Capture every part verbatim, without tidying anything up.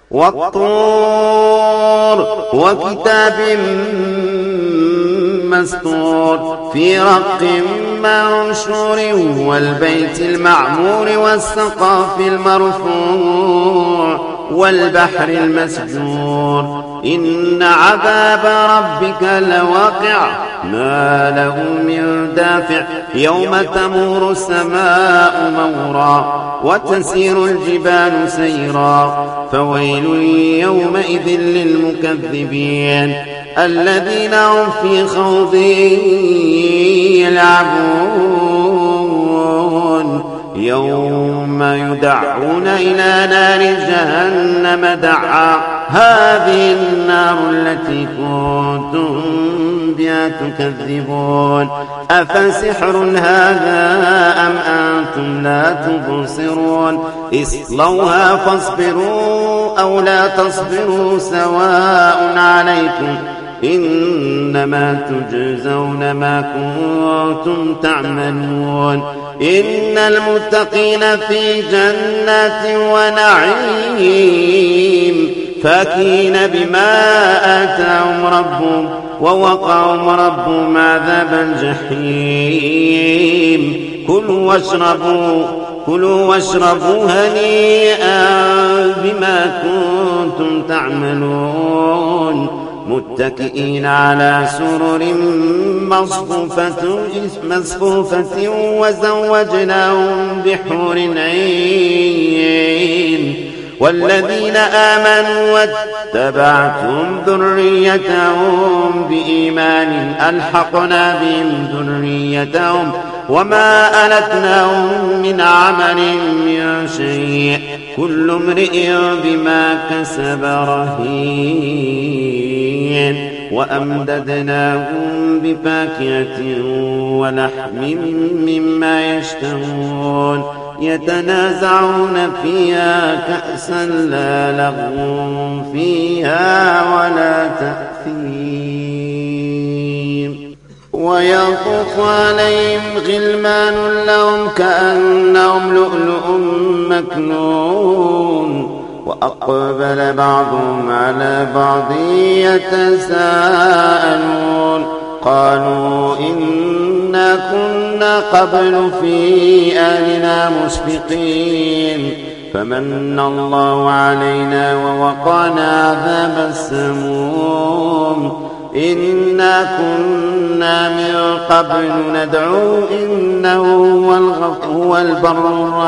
والطور وكتاب مسطور في رق منشور والبيت المعمور والسقف المرفوع والبحر المسجور إن عذاب ربك لواقع ما له من دافع يوم تمور السماء مورا وتسير الجبال سيرا فويل يومئذ للمكذبين الذين هم في خوض يلعبون يوم يدعون إلى نار جهنم دعا هذه النار التي كنتم بها تكذبون أفسحر هذا أم أنتم لا تبصرون اصلوها فاصبروا أو لا تصبروا سواء عليكم إنما تجزون ما كنتم تعملون إن المتقين في جنات ونعيم فاكهين بما آتاهم ربهم ووقاهم ربهم عذاب الجحيم كلوا واشربوا كلوا واشربوا هنيئا بما كنتم تعملون متكئين على سرر مصفوفة مصفوفة وزوجناهم بحور عين والذين آمنوا واتبعتهم ذريتهم بإيمان ألحقنا بهم ذريتهم وما ألتناهم من عمل من شيء كل امرئ بما كسب رهين وأمددناهم بفاكهة ولحم مما يشتهون يتنازعون فيها كأسا لا لغو فيها ولا تأثيم ويطوف عليهم غلمان لهم كأنهم لؤلؤ مكنون وأقبل بعضهم على بعض يتساءلون قالوا إنا كنا قبل في أهلنا مشفقين فمن الله علينا ووقانا عذاب السموم إنا كنا من قبل ندعو إنه هو البر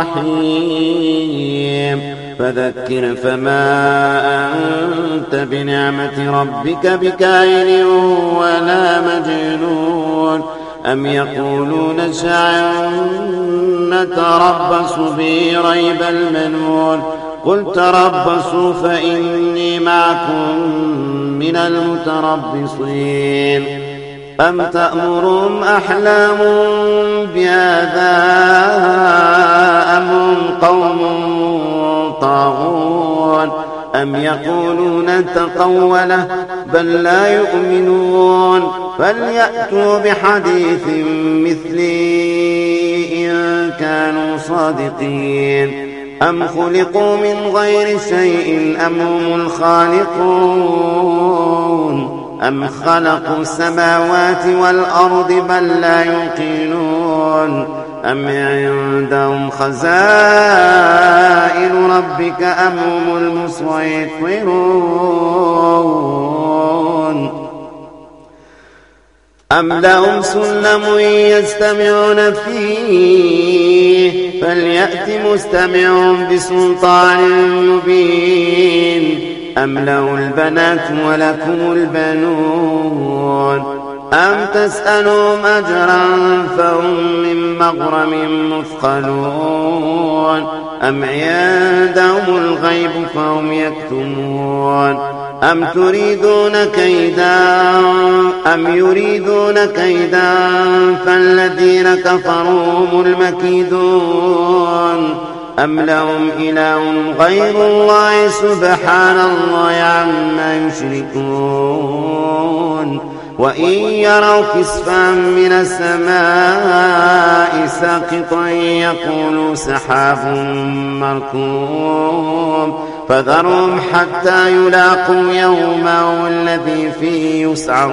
الرحيم فذكر فما أنت بنعمة ربك بكائن ولا مجنون أم يقولون شاعر نتربص به ريب المنون قل تربصوا فإني معكم من المتربصين أم تأمرهم أحلام بهذا أم هم قوم طاغون أم يقولون تقوله بل لا يؤمنون فليأتوا بحديث مثله إن كانوا صادقين أم خلقوا من غير شيء أم هم الخالقون أم خلقوا السماوات والأرض بل لا يوقنون أم عندهم خزائن ربك أم هم المسيطرون أم لهم سلم يستمعون فيه فليأت مستمعهم بسلطان مبين أم له البنات ولكم البنون أم تسألهم أجرا فهم من مغرم مثقلون أم عندهم الغيب فهم يكتمون أم تريدون كيدا أم يريدون كيدا فالذين كفروا هم المكيدون أم لهم إله غير الله سبحان الله عما يشركون وإن يروا كسفا من السماء ساقطا يقولوا سحاب مركوم فذرهم حتى يلاقوا يومهم الذي فيه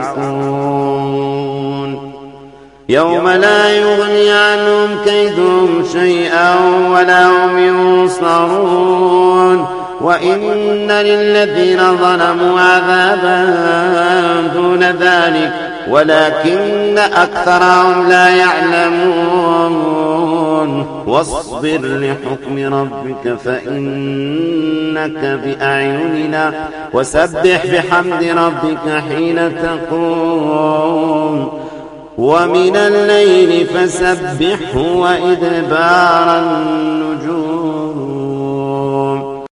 يسعقون يوم لا يغني عنهم كيدهم شيئا ولا هم ينصرون وإن للذين ظلموا عذابا دون ذلك ولكن أكثرهم لا يعلمون واصبر لحكم ربك فإنك بأعيننا وسبح بحمد ربك حين تقوم ومن الليل فسبحه وإدبار النجوم